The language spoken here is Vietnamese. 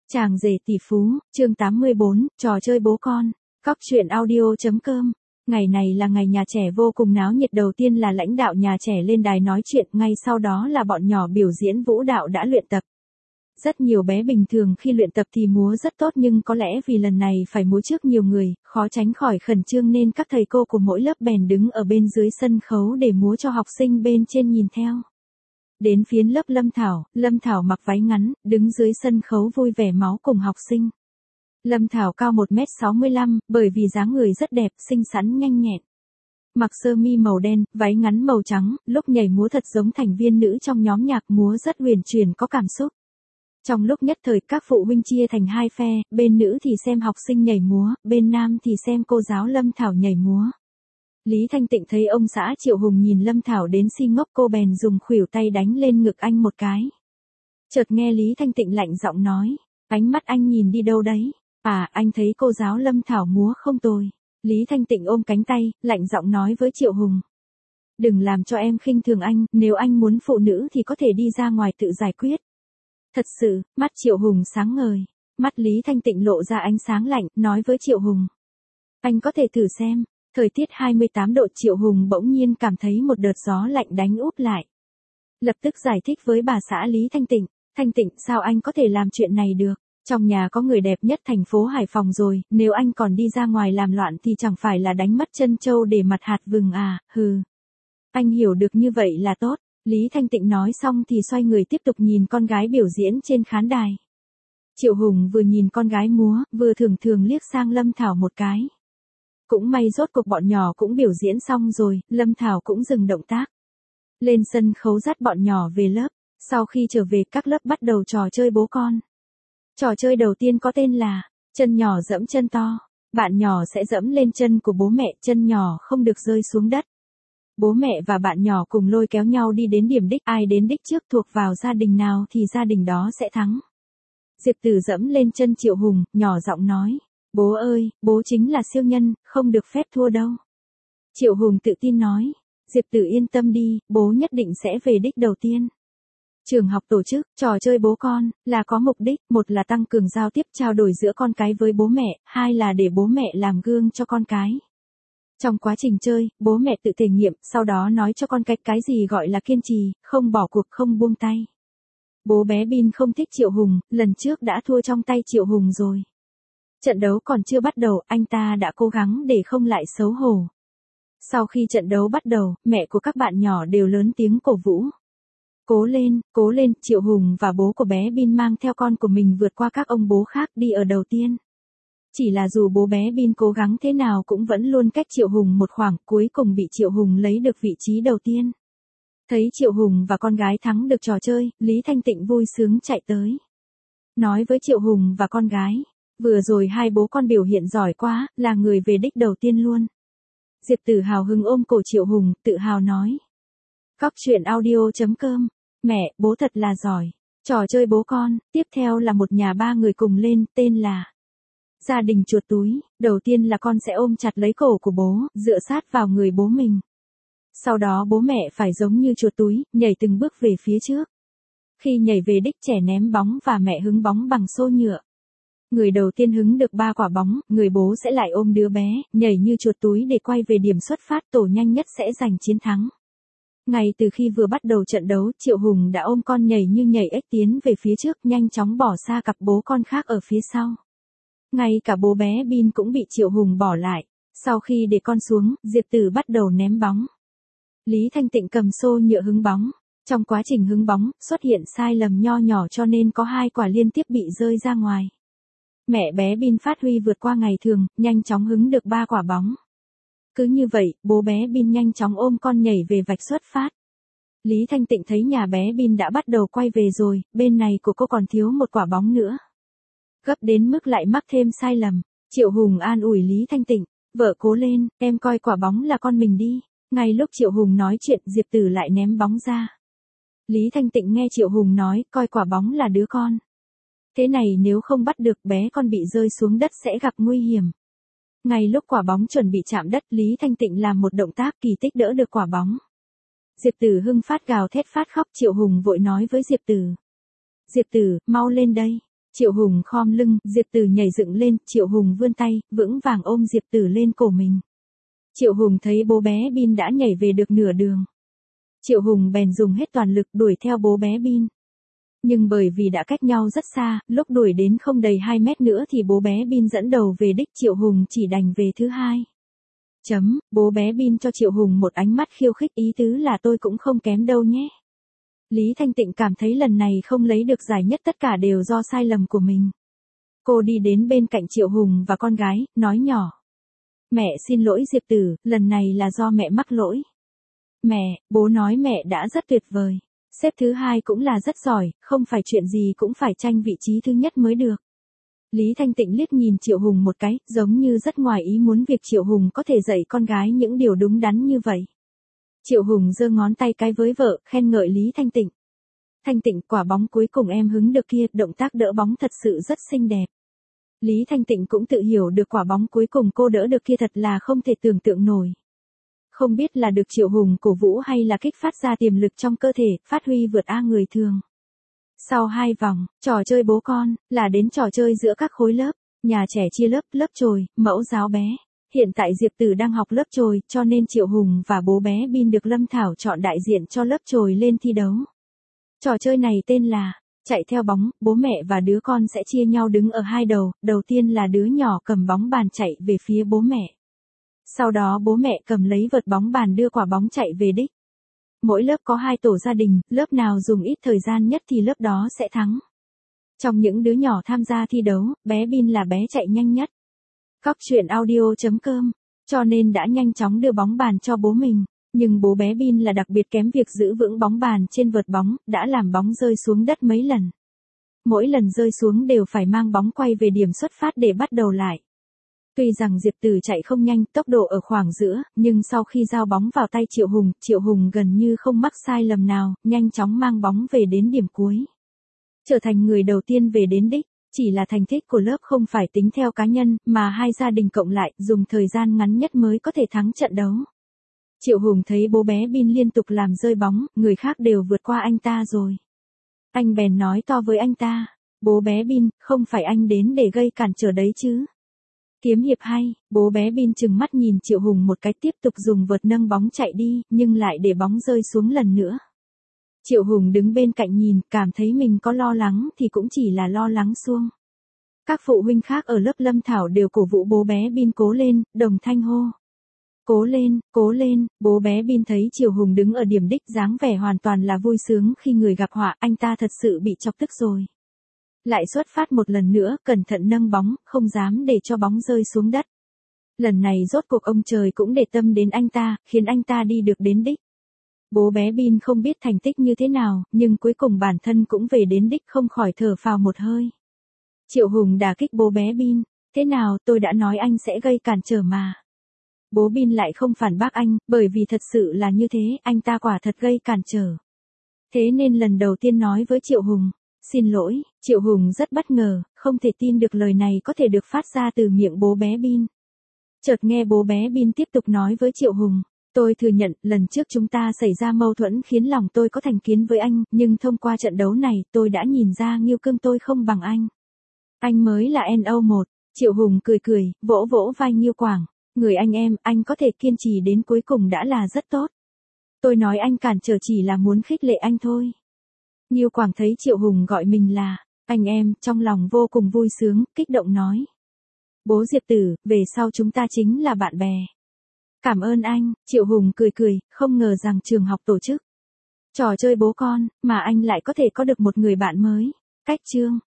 Chàng rể tỷ phú, chương 84, trò chơi bố con. Cóc truyện audio.com. Ngày này là ngày nhà trẻ vô cùng náo nhiệt, đầu tiên là lãnh đạo nhà trẻ lên đài nói chuyện, ngay sau đó là bọn nhỏ biểu diễn vũ đạo đã luyện tập. Rất nhiều bé bình thường khi luyện tập thì múa rất tốt, nhưng có lẽ vì lần này phải múa trước nhiều người, khó tránh khỏi khẩn trương nên các thầy cô của mỗi lớp bèn đứng ở bên dưới sân khấu để múa cho học sinh bên trên nhìn theo. Đến phiến lớp Lâm Thảo mặc váy ngắn, đứng dưới sân khấu vui vẻ máu cùng học sinh. Lâm Thảo cao 1m65, bởi vì dáng người rất đẹp, xinh xắn nhanh nhẹn. Mặc sơ mi màu đen, váy ngắn màu trắng, lúc nhảy múa thật giống thành viên nữ trong nhóm nhạc múa, rất huyền chuyển có cảm xúc. Trong lúc nhất thời các phụ huynh chia thành hai phe, bên nữ thì xem học sinh nhảy múa, bên nam thì xem cô giáo Lâm Thảo nhảy múa. Lý Thanh Tịnh thấy ông xã Triệu Hùng nhìn Lâm Thảo đến si ngốc, cô bèn dùng khuỷu tay đánh lên ngực anh một cái. Chợt nghe Lý Thanh Tịnh lạnh giọng nói, ánh mắt anh nhìn đi đâu đấy? À, anh thấy cô giáo Lâm Thảo múa không tồi. Lý Thanh Tịnh ôm cánh tay, lạnh giọng nói với Triệu Hùng. Đừng làm cho em khinh thường anh, nếu anh muốn phụ nữ thì có thể đi ra ngoài tự giải quyết. Thật sự, mắt Triệu Hùng sáng ngời. Mắt Lý Thanh Tịnh lộ ra ánh sáng lạnh, nói với Triệu Hùng. Anh có thể thử xem. Thời tiết 28 độ, Triệu Hùng bỗng nhiên cảm thấy một đợt gió lạnh đánh úp lại. Lập tức giải thích với bà xã Lý Thanh Tịnh. Thanh Tịnh, sao anh có thể làm chuyện này được? Trong nhà có người đẹp nhất thành phố Hải Phòng rồi, nếu anh còn đi ra ngoài làm loạn thì chẳng phải là đánh mất chân trâu để mặt hạt vừng à, hừ. Anh hiểu được như vậy là tốt. Lý Thanh Tịnh nói xong thì xoay người tiếp tục nhìn con gái biểu diễn trên khán đài. Triệu Hùng vừa nhìn con gái múa, vừa thường liếc sang Lâm Thảo một cái. Cũng may rốt cuộc bọn nhỏ cũng biểu diễn xong rồi, Lâm Thảo cũng dừng động tác. Lên sân khấu dắt bọn nhỏ về lớp. Sau khi trở về, các lớp bắt đầu trò chơi bố con. Trò chơi đầu tiên có tên là chân nhỏ dẫm chân to. Bạn nhỏ sẽ dẫm lên chân của bố mẹ, chân nhỏ không được rơi xuống đất. Bố mẹ và bạn nhỏ cùng lôi kéo nhau đi đến điểm đích, ai đến đích trước thuộc vào gia đình nào thì gia đình đó sẽ thắng. Diệp Tử dẫm lên chân Triệu Hùng, nhỏ giọng nói. Bố ơi, bố chính là siêu nhân, không được phép thua đâu. Triệu Hùng tự tin nói. Diệp Tử yên tâm đi, bố nhất định sẽ về đích đầu tiên. Trường học tổ chức trò chơi bố con là có mục đích, một là tăng cường giao tiếp trao đổi giữa con cái với bố mẹ, hai là để bố mẹ làm gương cho con cái. Trong quá trình chơi, bố mẹ tự thể nghiệm, sau đó nói cho con cái gì gọi là kiên trì, không bỏ cuộc, không buông tay. Bố bé Bin không thích Triệu Hùng, lần trước đã thua trong tay Triệu Hùng rồi. Trận đấu còn chưa bắt đầu, anh ta đã cố gắng để không lại xấu hổ. Sau khi trận đấu bắt đầu, mẹ của các bạn nhỏ đều lớn tiếng cổ vũ. Cố lên, Triệu Hùng và bố của bé Bin mang theo con của mình vượt qua các ông bố khác đi ở đầu tiên. Chỉ là dù bố bé Bin cố gắng thế nào cũng vẫn luôn cách Triệu Hùng một khoảng, cuối cùng bị Triệu Hùng lấy được vị trí đầu tiên. Thấy Triệu Hùng và con gái thắng được trò chơi, Lý Thanh Tịnh vui sướng chạy tới. Nói với Triệu Hùng và con gái, vừa rồi hai bố con biểu hiện giỏi quá, là người về đích đầu tiên luôn. Diệp Tử hào hứng ôm cổ Triệu Hùng, tự hào nói. Cóc truyện audio.com. Mẹ, bố thật là giỏi. Trò chơi bố con, tiếp theo là một nhà ba người cùng lên, tên là gia đình chuột túi. Đầu tiên là con sẽ ôm chặt lấy cổ của bố, dựa sát vào người bố mình. Sau đó bố mẹ phải giống như chuột túi, nhảy từng bước về phía trước. Khi nhảy về đích, trẻ ném bóng và mẹ hứng bóng bằng xô nhựa. Người đầu tiên hứng được 3 quả bóng, người bố sẽ lại ôm đứa bé, nhảy như chuột túi để quay về điểm xuất phát, tổ nhanh nhất sẽ giành chiến thắng. Ngay từ khi vừa bắt đầu trận đấu, Triệu Hùng đã ôm con nhảy như nhảy ếch tiến về phía trước, nhanh chóng bỏ xa cặp bố con khác ở phía sau. Ngay cả bố bé Bin cũng bị Triệu Hùng bỏ lại. Sau khi để con xuống, Diệp Tử bắt đầu ném bóng. Lý Thanh Tịnh cầm xô nhựa hứng bóng. Trong quá trình hứng bóng, xuất hiện sai lầm nho nhỏ cho nên có 2 quả liên tiếp bị rơi ra ngoài. Mẹ bé Bin phát huy vượt qua ngày thường, nhanh chóng hứng được 3 quả bóng. Cứ như vậy, bố bé Bin nhanh chóng ôm con nhảy về vạch xuất phát. Lý Thanh Tịnh thấy nhà bé Bin đã bắt đầu quay về rồi, bên này của cô còn thiếu 1 quả bóng nữa. Gấp đến mức lại mắc thêm sai lầm. Triệu Hùng an ủi Lý Thanh Tịnh, vợ cố lên, em coi quả bóng là con mình đi. Ngay lúc Triệu Hùng nói chuyện, Diệp Tử lại ném bóng ra. Lý Thanh Tịnh nghe Triệu Hùng nói, coi quả bóng là đứa con. Thế này nếu không bắt được bé con bị rơi xuống đất sẽ gặp nguy hiểm. Ngay lúc quả bóng chuẩn bị chạm đất, Lý Thanh Tịnh làm một động tác kỳ tích đỡ được quả bóng. Diệp Tử hưng phát gào thét phát khóc, Triệu Hùng vội nói với Diệp Tử. Diệp Tử, mau lên đây. Triệu Hùng khom lưng, Diệp Tử nhảy dựng lên, Triệu Hùng vươn tay, vững vàng ôm Diệp Tử lên cổ mình. Triệu Hùng thấy bố bé Bin đã nhảy về được nửa đường. Triệu Hùng bèn dùng hết toàn lực đuổi theo bố bé Bin. Nhưng bởi vì đã cách nhau rất xa, lúc đuổi đến không đầy 2 mét nữa thì bố bé Bin dẫn đầu về đích, Triệu Hùng chỉ đành về thứ hai. Bố bé Bin cho Triệu Hùng một ánh mắt khiêu khích, ý tứ là tôi cũng không kém đâu nhé. Lý Thanh Tịnh cảm thấy lần này không lấy được giải nhất tất cả đều do sai lầm của mình. Cô đi đến bên cạnh Triệu Hùng và con gái, nói nhỏ. Mẹ xin lỗi Diệp Tử, lần này là do mẹ mắc lỗi. Mẹ, bố nói mẹ đã rất tuyệt vời. Xếp thứ hai cũng là rất giỏi, không phải chuyện gì cũng phải tranh vị trí thứ nhất mới được. Lý Thanh Tịnh liếc nhìn Triệu Hùng một cái, giống như rất ngoài ý muốn việc Triệu Hùng có thể dạy con gái những điều đúng đắn như vậy. Triệu Hùng giơ ngón tay cái với vợ, khen ngợi Lý Thanh Tịnh. Thanh Tịnh, quả bóng cuối cùng em hứng được kia, động tác đỡ bóng thật sự rất xinh đẹp. Lý Thanh Tịnh cũng tự hiểu được quả bóng cuối cùng cô đỡ được kia thật là không thể tưởng tượng nổi. Không biết là được Triệu Hùng cổ vũ hay là kích phát ra tiềm lực trong cơ thể, phát huy vượt A người thường. Sau 2 vòng, trò chơi bố con, là đến trò chơi giữa các khối lớp, nhà trẻ chia lớp chồi, mẫu giáo bé. Hiện tại Diệp Tử đang học lớp chồi, cho nên Triệu Hùng và bố bé Bin được Lâm Thảo chọn đại diện cho lớp chồi lên thi đấu. Trò chơi này tên là chạy theo bóng, bố mẹ và đứa con sẽ chia nhau đứng ở hai đầu, đầu tiên là đứa nhỏ cầm bóng bàn chạy về phía bố mẹ. Sau đó bố mẹ cầm lấy vợt bóng bàn đưa quả bóng chạy về đích. Mỗi lớp có 2 tổ gia đình, lớp nào dùng ít thời gian nhất thì lớp đó sẽ thắng. Trong những đứa nhỏ tham gia thi đấu, bé Bin là bé chạy nhanh nhất. Cóc truyện audio.com, cho nên đã nhanh chóng đưa bóng bàn cho bố mình. Nhưng bố bé Bin là đặc biệt kém việc giữ vững bóng bàn trên vợt bóng, đã làm bóng rơi xuống đất mấy lần. Mỗi lần rơi xuống đều phải mang bóng quay về điểm xuất phát để bắt đầu lại. Tuy rằng Diệp Tử chạy không nhanh, tốc độ ở khoảng giữa, nhưng sau khi giao bóng vào tay Triệu Hùng gần như không mắc sai lầm nào, nhanh chóng mang bóng về đến điểm cuối. Trở thành người đầu tiên về đến đích, chỉ là thành tích của lớp không phải tính theo cá nhân, mà hai gia đình cộng lại, dùng thời gian ngắn nhất mới có thể thắng trận đấu. Triệu Hùng thấy bố bé Bin liên tục làm rơi bóng, người khác đều vượt qua anh ta rồi. Anh bèn nói to với anh ta, bố bé Bin, không phải anh đến để gây cản trở đấy chứ. Kiếm hiệp hay, bố bé Bin trừng mắt nhìn Triệu Hùng một cái, tiếp tục dùng vợt nâng bóng chạy đi, nhưng lại để bóng rơi xuống lần nữa. Triệu Hùng đứng bên cạnh nhìn, cảm thấy mình có lo lắng thì cũng chỉ là lo lắng suông. Các phụ huynh khác ở lớp Lâm Thảo đều cổ vũ bố bé Bin cố lên, đồng thanh hô. Cố lên, bố bé Bin thấy Triệu Hùng đứng ở điểm đích dáng vẻ hoàn toàn là vui sướng khi người gặp họa, anh ta thật sự bị chọc tức rồi. Lại xuất phát một lần nữa, cẩn thận nâng bóng, không dám để cho bóng rơi xuống đất. Lần này rốt cuộc ông trời cũng để tâm đến anh ta, khiến anh ta đi được đến đích. Bố bé Bin không biết thành tích như thế nào, nhưng cuối cùng bản thân cũng về đến đích, không khỏi thở phào một hơi. Triệu Hùng đả kích bố bé Bin, thế nào, tôi đã nói anh sẽ gây cản trở mà. Bố Bin lại không phản bác anh, bởi vì thật sự là như thế, anh ta quả thật gây cản trở. Thế nên lần đầu tiên nói với Triệu Hùng, xin lỗi, Triệu Hùng rất bất ngờ, không thể tin được lời này có thể được phát ra từ miệng bố bé Bin. Chợt nghe bố bé Bin tiếp tục nói với Triệu Hùng, tôi thừa nhận, lần trước chúng ta xảy ra mâu thuẫn khiến lòng tôi có thành kiến với anh, nhưng thông qua trận đấu này, tôi đã nhìn ra Nghiêu Cương tôi không bằng anh. Anh mới là NO1, Triệu Hùng cười, vỗ vỗ vai Nghiêu Quảng, người anh em, anh có thể kiên trì đến cuối cùng đã là rất tốt. Tôi nói anh cản trở chỉ là muốn khích lệ anh thôi. Nghiêu Quảng thấy Triệu Hùng gọi mình là anh em, trong lòng vô cùng vui sướng, kích động nói. Bố Diệp Tử, về sau chúng ta chính là bạn bè. Cảm ơn anh, Triệu Hùng cười, không ngờ rằng trường học tổ chức trò chơi bố con, mà anh lại có thể có được một người bạn mới. Cách chương